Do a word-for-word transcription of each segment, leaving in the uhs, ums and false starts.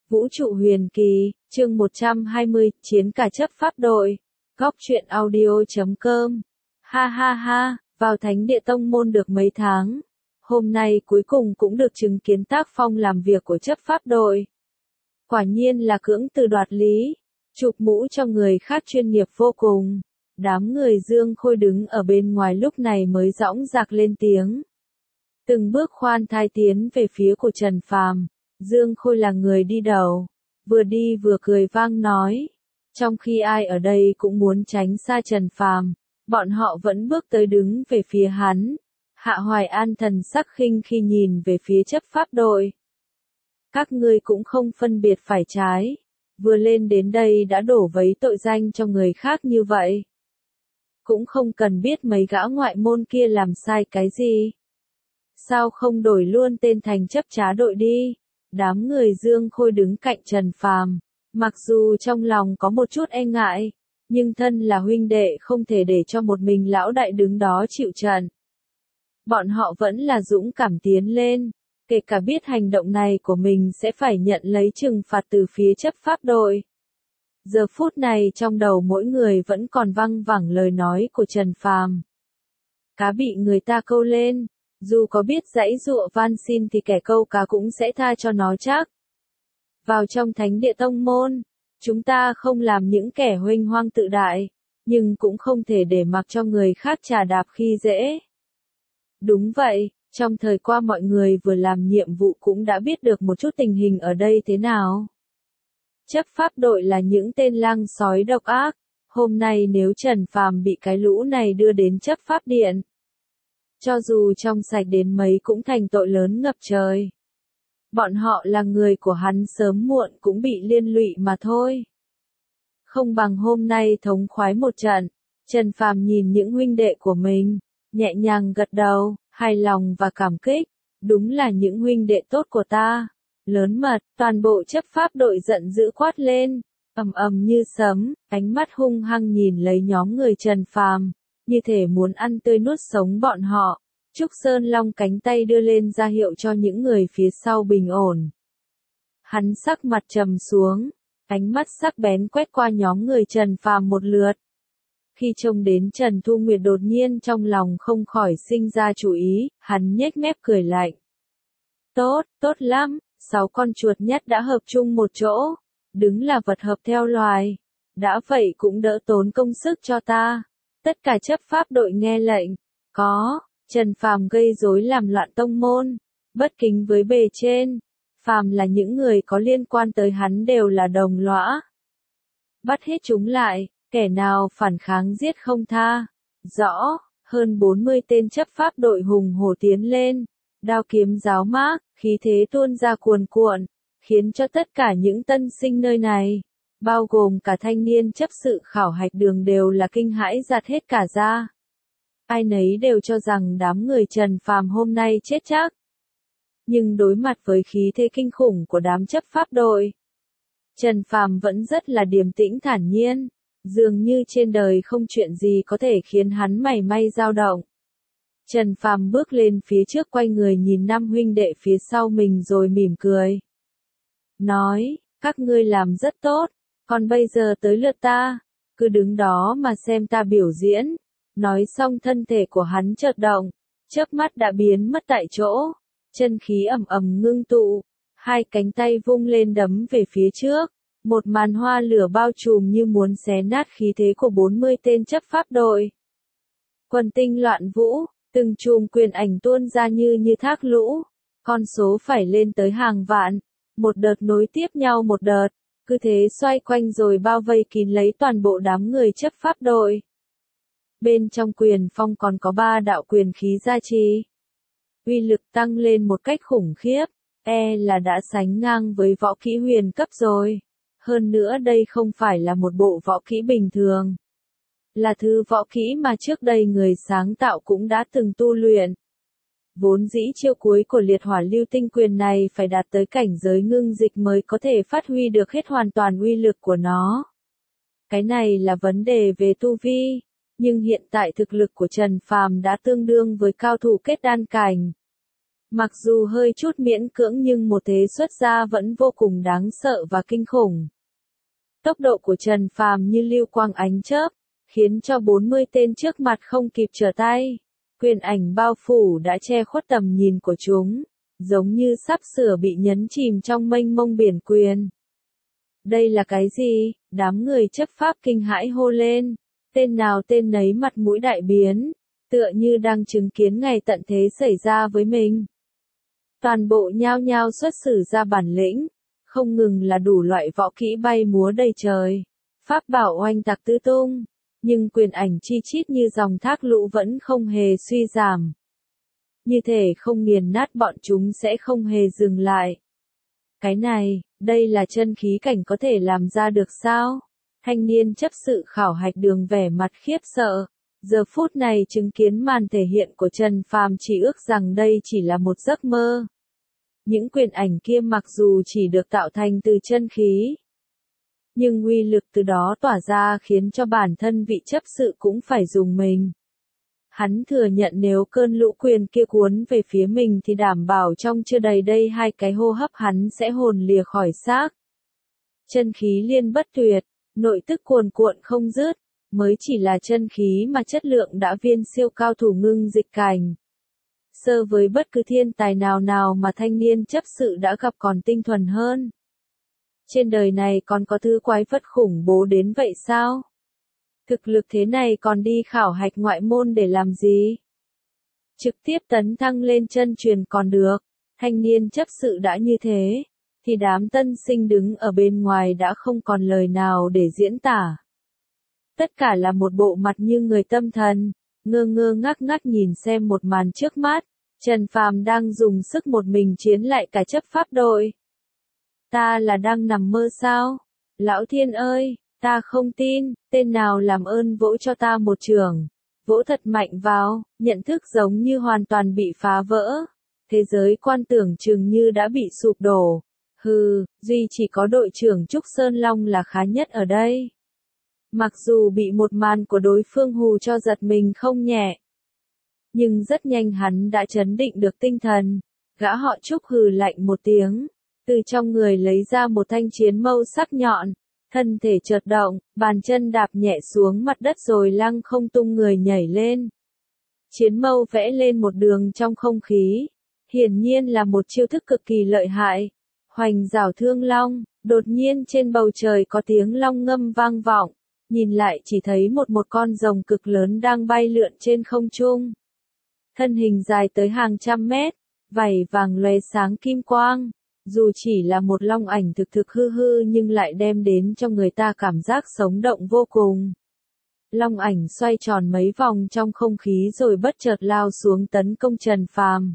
Vũ trụ huyền kỳ, chương một trăm hai mươi, chiến cả chấp pháp đội. Góc truyện audio chấm com. Ha ha ha, vào thánh địa tông môn được mấy tháng. Hôm nay cuối cùng cũng được chứng kiến tác phong làm việc của chấp pháp đội. Quả nhiên là cưỡng từ đoạt lý, chụp mũ cho người khác chuyên nghiệp vô cùng. Đám người Dương Khôi đứng ở bên ngoài lúc này mới dõng dạc lên tiếng. Từng bước khoan thai tiến về phía của Trần Phàm. Dương Khôi là người đi đầu, vừa đi vừa cười vang nói. Trong khi ai ở đây cũng muốn tránh xa Trần Phàm, bọn họ vẫn bước tới đứng về phía hắn. Hạ Hoài An thần sắc khinh khi nhìn về phía chấp pháp đội. Các ngươi cũng không phân biệt phải trái, vừa lên đến đây đã đổ vấy tội danh cho người khác như vậy. Cũng không cần biết mấy gã ngoại môn kia làm sai cái gì. Sao không đổi luôn tên thành chấp trá đội đi? Đám người Dương Khôi đứng cạnh Trần Phàm, mặc dù trong lòng có một chút e ngại, nhưng thân là huynh đệ không thể để cho một mình lão đại đứng đó chịu trận. Bọn họ vẫn là dũng cảm tiến lên, kể cả biết hành động này của mình sẽ phải nhận lấy trừng phạt từ phía chấp pháp đội. Giờ phút này trong đầu mỗi người vẫn còn văng vẳng lời nói của Trần Phàm. Cá bị người ta câu lên, dù có biết giãy giụa van xin thì kẻ câu cá cũng sẽ tha cho nó chắc. Vào trong thánh địa tông môn, chúng ta không làm những kẻ huênh hoang tự đại, nhưng cũng không thể để mặc cho người khác trà đạp khi dễ. Đúng vậy, trong thời qua mọi người vừa làm nhiệm vụ cũng đã biết được một chút tình hình ở đây thế nào. Chấp pháp đội là những tên lang sói độc ác, hôm nay nếu Trần Phàm bị cái lũ này đưa đến chấp pháp điện, cho dù trong sạch đến mấy cũng thành tội lớn ngập trời. Bọn họ là người của hắn sớm muộn cũng bị liên lụy mà thôi. Không bằng hôm nay thống khoái một trận. Trần Phàm nhìn những huynh đệ của mình, nhẹ nhàng gật đầu, hài lòng và cảm kích. Đúng là những huynh đệ tốt của ta. Lớn mật, toàn bộ chấp pháp đội giận dữ quát lên, ầm ầm như sấm, ánh mắt hung hăng nhìn lấy nhóm người Trần Phàm, như thể muốn ăn tươi nuốt sống bọn họ. Trúc Sơn Long cánh tay đưa lên ra hiệu cho những người phía sau bình ổn. Hắn sắc mặt trầm xuống, ánh mắt sắc bén quét qua nhóm người Trần Phàm một lượt. Khi trông đến Trần Thu Nguyệt đột nhiên trong lòng không khỏi sinh ra chủ ý, hắn nhếch mép cười lạnh. Tốt, tốt lắm, sáu con chuột nhất đã hợp chung một chỗ, đứng là vật hợp theo loài. Đã vậy cũng đỡ tốn công sức cho ta. Tất cả chấp pháp đội nghe lệnh. Có. Trần Phàm gây rối làm loạn tông môn, bất kính với bề trên, phàm là những người có liên quan tới hắn đều là đồng lõa. Bắt hết chúng lại, kẻ nào phản kháng giết không tha. Rõ, hơn bốn mươi tên chấp pháp đội hùng hổ tiến lên, đao kiếm giáo mác, khí thế tuôn ra cuồn cuộn, khiến cho tất cả những tân sinh nơi này, bao gồm cả thanh niên chấp sự khảo hạch đường đều là kinh hãi giạt hết cả ra. Ai nấy đều cho rằng đám người Trần Phàm hôm nay chết chắc. Nhưng đối mặt với khí thế kinh khủng của đám chấp pháp đội, Trần Phàm vẫn rất là điềm tĩnh thản nhiên, dường như trên đời không chuyện gì có thể khiến hắn mảy may dao động. Trần Phàm bước lên phía trước quay người nhìn năm huynh đệ phía sau mình rồi mỉm cười. Nói, các ngươi làm rất tốt, còn bây giờ tới lượt ta, cứ đứng đó mà xem ta biểu diễn. Nói xong thân thể của hắn chợt động, chớp mắt đã biến mất tại chỗ, chân khí ầm ầm ngưng tụ, hai cánh tay vung lên đấm về phía trước, một màn hoa lửa bao trùm như muốn xé nát khí thế của bốn mươi tên chấp pháp đội. Quần tinh loạn vũ, từng chùm quyền ảnh tuôn ra như như thác lũ, con số phải lên tới hàng vạn, một đợt nối tiếp nhau một đợt, cứ thế xoay quanh rồi bao vây kín lấy toàn bộ đám người chấp pháp đội. Bên trong quyền phong còn có ba đạo quyền khí gia trì. Uy lực tăng lên một cách khủng khiếp, e là đã sánh ngang với võ kỹ huyền cấp rồi. Hơn nữa đây không phải là một bộ võ kỹ bình thường. Là thứ võ kỹ mà trước đây người sáng tạo cũng đã từng tu luyện. Vốn dĩ chiêu cuối của liệt hỏa lưu tinh quyền này phải đạt tới cảnh giới ngưng dịch mới có thể phát huy được hết hoàn toàn uy lực của nó. Cái này là vấn đề về tu vi. Nhưng hiện tại thực lực của Trần Phàm đã tương đương với cao thủ kết đan cảnh. Mặc dù hơi chút miễn cưỡng nhưng một thế xuất ra vẫn vô cùng đáng sợ và kinh khủng. Tốc độ của Trần Phàm như lưu quang ánh chớp, khiến cho bốn mươi tên trước mặt không kịp trở tay. Quyền ảnh bao phủ đã che khuất tầm nhìn của chúng, giống như sắp sửa bị nhấn chìm trong mênh mông biển quyền. Đây là cái gì? Đám người chấp pháp kinh hãi hô lên, tên nào tên nấy mặt mũi đại biến, tựa như đang chứng kiến ngày tận thế xảy ra với mình. Toàn bộ nhao nhao xuất sử ra bản lĩnh, không ngừng là đủ loại võ kỹ bay múa đầy trời, pháp bảo oanh tạc tứ tung, nhưng quyền ảnh chi chít như dòng thác lũ vẫn không hề suy giảm. Như thể không nghiền nát bọn chúng sẽ không hề dừng lại. Cái này, đây là chân khí cảnh có thể làm ra được sao? Thanh niên chấp sự khảo hạch đường vẻ mặt khiếp sợ. Giờ phút này chứng kiến màn thể hiện của Trần Phàm chỉ ước rằng đây chỉ là một giấc mơ. Những quyền ảnh kia mặc dù chỉ được tạo thành từ chân khí, nhưng uy lực từ đó tỏa ra khiến cho bản thân vị chấp sự cũng phải dùng mình. Hắn thừa nhận nếu cơn lũ quyền kia cuốn về phía mình thì đảm bảo trong chưa đầy đây hai cái hô hấp hắn sẽ hồn lìa khỏi xác. Chân khí liên bất tuyệt, nội tức cuồn cuộn không dứt, mới chỉ là chân khí mà chất lượng đã viên siêu cao thủ ngưng dịch cảnh. Sơ với bất cứ thiên tài nào nào mà thanh niên chấp sự đã gặp còn tinh thuần hơn. Trên đời này còn có thứ quái vật khủng bố đến vậy sao? Thực lực thế này còn đi khảo hạch ngoại môn để làm gì? Trực tiếp tấn thăng lên chân truyền còn được, thanh niên chấp sự đã như thế, thì đám tân sinh đứng ở bên ngoài đã không còn lời nào để diễn tả. Tất cả là một bộ mặt như người tâm thần, ngơ ngơ ngác ngác nhìn xem một màn trước mắt, Trần Phàm đang dùng sức một mình chiến lại cả chấp pháp đội. Ta là đang nằm mơ sao? Lão thiên ơi, ta không tin, tên nào làm ơn vỗ cho ta một chưởng, vỗ thật mạnh vào, nhận thức giống như hoàn toàn bị phá vỡ. Thế giới quan tưởng chừng như đã bị sụp đổ. Hừ, duy chỉ có đội trưởng Trúc Sơn Long là khá nhất ở đây. Mặc dù bị một màn của đối phương hù cho giật mình không nhẹ, nhưng rất nhanh hắn đã trấn định được tinh thần. Gã họ Trúc hừ lạnh một tiếng, từ trong người lấy ra một thanh chiến mâu sắc nhọn, thân thể chợt động, bàn chân đạp nhẹ xuống mặt đất rồi lăng không tung người nhảy lên. Chiến mâu vẽ lên một đường trong không khí, hiển nhiên là một chiêu thức cực kỳ lợi hại. Hoành rảo thương long, đột nhiên trên bầu trời có tiếng long ngâm vang vọng, nhìn lại chỉ thấy một một con rồng cực lớn đang bay lượn trên không trung. Thân hình dài tới hàng trăm mét, vảy vàng lóe sáng kim quang, dù chỉ là một long ảnh thực thực hư hư nhưng lại đem đến cho người ta cảm giác sống động vô cùng. Long ảnh xoay tròn mấy vòng trong không khí rồi bất chợt lao xuống tấn công Trần Phàm.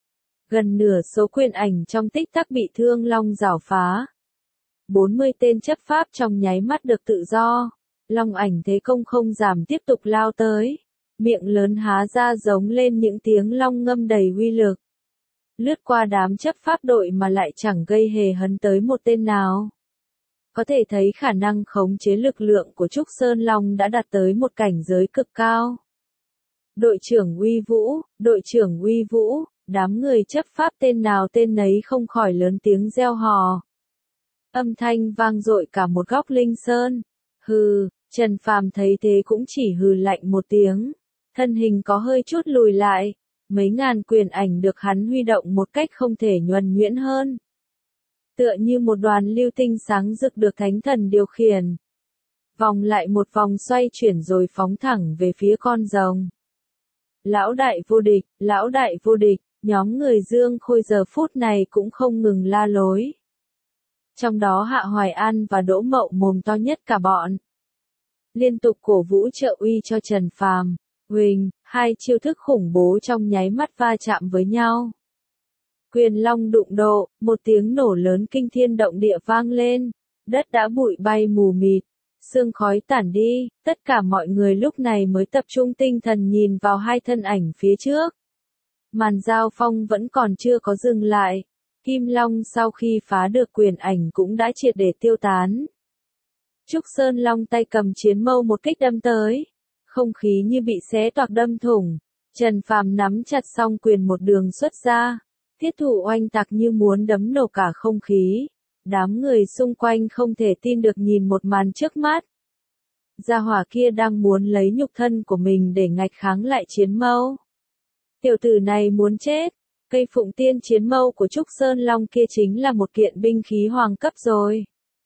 Gần nửa số quyền ảnh trong tích tắc bị thương long rảo phá. bốn mươi tên chấp pháp trong nháy mắt được tự do. Long ảnh thế công không giảm tiếp tục lao tới. Miệng lớn há ra giống lên những tiếng long ngâm đầy uy lực. Lướt qua đám chấp pháp đội mà lại chẳng gây hề hấn tới một tên nào. Có thể thấy khả năng khống chế lực lượng của Trúc Sơn Long đã đạt tới một cảnh giới cực cao. Đội trưởng uy vũ, đội trưởng uy vũ, đám người chấp pháp tên nào tên nấy không khỏi lớn tiếng reo hò. Âm thanh vang dội cả một góc Linh Sơn. Hừ, Trần Phàm thấy thế cũng chỉ hừ lạnh một tiếng. Thân hình có hơi chút lùi lại. Mấy ngàn quyền ảnh được hắn huy động một cách không thể nhuần nhuyễn hơn. Tựa như một đoàn lưu tinh sáng rực được thánh thần điều khiển. Vòng lại một vòng xoay chuyển rồi phóng thẳng về phía con rồng. Lão đại vô địch, lão đại vô địch, nhóm người Dương Khôi giờ phút này cũng không ngừng la lối. Trong đó Hạ Hoài An và Đỗ Mậu mồm to nhất cả bọn. Liên tục cổ vũ trợ uy cho Trần Phàm. Huỳnh, hai chiêu thức khủng bố trong nháy mắt va chạm với nhau. Quyền long đụng độ, một tiếng nổ lớn kinh thiên động địa vang lên, đất đã bụi bay mù mịt, sương khói tản đi, tất cả mọi người lúc này mới tập trung tinh thần nhìn vào hai thân ảnh phía trước. Màn giao phong vẫn còn chưa có dừng lại, Kim Long sau khi phá được quyền ảnh cũng đã triệt để tiêu tán. Trúc Sơn Long tay cầm chiến mâu một kích đâm tới. Không khí như bị xé toạc đâm thủng, Trần Phàm nắm chặt song quyền một đường xuất ra, Tiết Thụ oanh tạc như muốn đấm nổ cả không khí. Đám người xung quanh không thể tin được nhìn một màn trước mắt. Gia hỏa kia đang muốn lấy nhục thân của mình để nghạch kháng lại chiến mâu. Tiểu tử này muốn chết. Cây phụng tiên chiến mâu của Trúc Sơn Long kia chính là một kiện binh khí hoàng cấp rồi.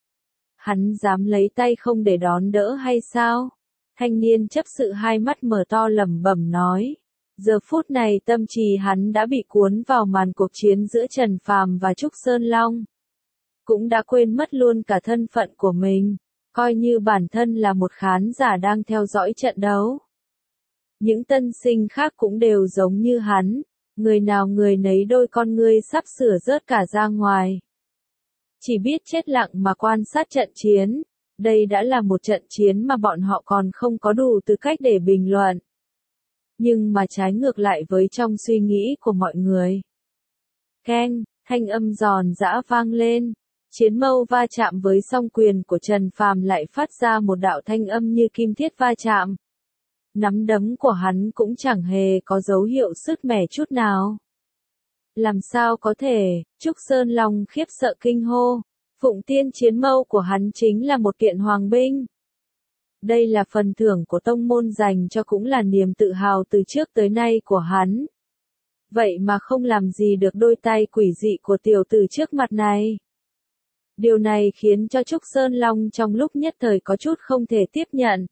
Hắn dám lấy tay không để đón đỡ hay sao? Thanh niên chấp sự hai mắt mở to lẩm bẩm nói. Giờ phút này tâm trí hắn đã bị cuốn vào màn cuộc chiến giữa Trần Phàm và Trúc Sơn Long. Cũng đã quên mất luôn cả thân phận của mình, coi như bản thân là một khán giả đang theo dõi trận đấu. Những tân sinh khác cũng đều giống như hắn, người nào người nấy đôi con ngươi sắp sửa rớt cả ra ngoài. Chỉ biết chết lặng mà quan sát trận chiến, đây đã là một trận chiến mà bọn họ còn không có đủ tư cách để bình luận. Nhưng mà trái ngược lại với trong suy nghĩ của mọi người. Keng, thanh âm giòn giã vang lên. Chiến mâu va chạm với song quyền của Trần Phàm lại phát ra một đạo thanh âm như kim thiết va chạm. Nắm đấm của hắn cũng chẳng hề có dấu hiệu sứt mẻ chút nào. Làm sao có thể, Trúc Sơn Long khiếp sợ kinh hô. Phụng tiên chiến mâu của hắn chính là một kiện hoàng binh. Đây là phần thưởng của tông môn dành cho cũng là niềm tự hào từ trước tới nay của hắn. Vậy mà không làm gì được đôi tay quỷ dị của tiểu tử trước mặt này. Điều này khiến cho Trúc Sơn Long trong lúc nhất thời có chút không thể tiếp nhận.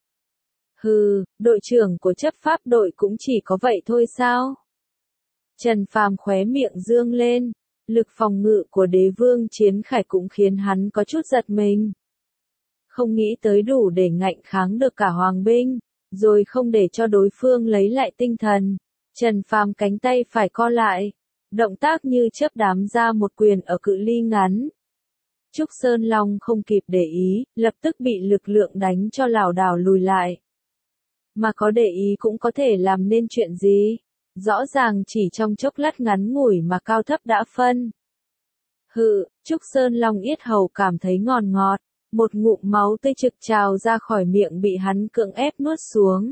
Hừ, đội trưởng của chấp pháp đội cũng chỉ có vậy thôi sao? Trần Phàm khóe miệng dương lên, lực phòng ngự của đế vương Chiến Khải cũng khiến hắn có chút giật mình. Không nghĩ tới đủ để ngạnh kháng được cả hoàng binh, rồi không để cho đối phương lấy lại tinh thần. Trần Phàm cánh tay phải co lại, động tác như chớp đám ra một quyền ở cự ly ngắn. Trúc Sơn Long không kịp để ý, lập tức bị lực lượng đánh cho lảo đảo lùi lại. Mà có để ý cũng có thể làm nên chuyện gì? Rõ ràng chỉ trong chốc lát ngắn ngủi mà cao thấp đã phân. Hự, Trúc Sơn Long yết hầu cảm thấy ngọt ngọt, một ngụm máu tươi trực trào ra khỏi miệng bị hắn cưỡng ép nuốt xuống.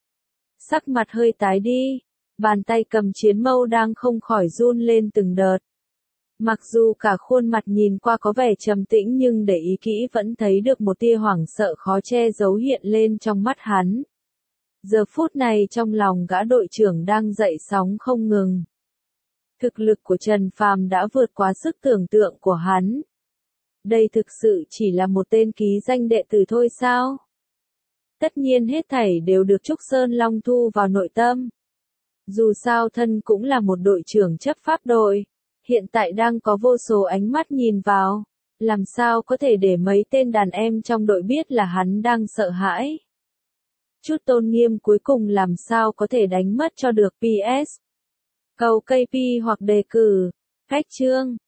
Sắc mặt hơi tái đi, bàn tay cầm chiến mâu đang không khỏi run lên từng đợt. Mặc dù cả khuôn mặt nhìn qua có vẻ trầm tĩnh nhưng để ý kỹ vẫn thấy được một tia hoảng sợ khó che giấu hiện lên trong mắt hắn. Giờ phút này trong lòng gã đội trưởng đang dậy sóng không ngừng. Thực lực của Trần Phàm đã vượt quá sức tưởng tượng của hắn. Đây thực sự chỉ là một tên ký danh đệ tử thôi sao? Tất nhiên hết thảy đều được Trúc Sơn Long thu vào nội tâm. Dù sao thân cũng là một đội trưởng chấp pháp đội. Hiện tại đang có vô số ánh mắt nhìn vào, làm sao có thể để mấy tên đàn em trong đội biết là hắn đang sợ hãi. Chút tôn nghiêm cuối cùng làm sao có thể đánh mất cho được pê ét. Cầu ca pê hoặc đề cử, cách chương.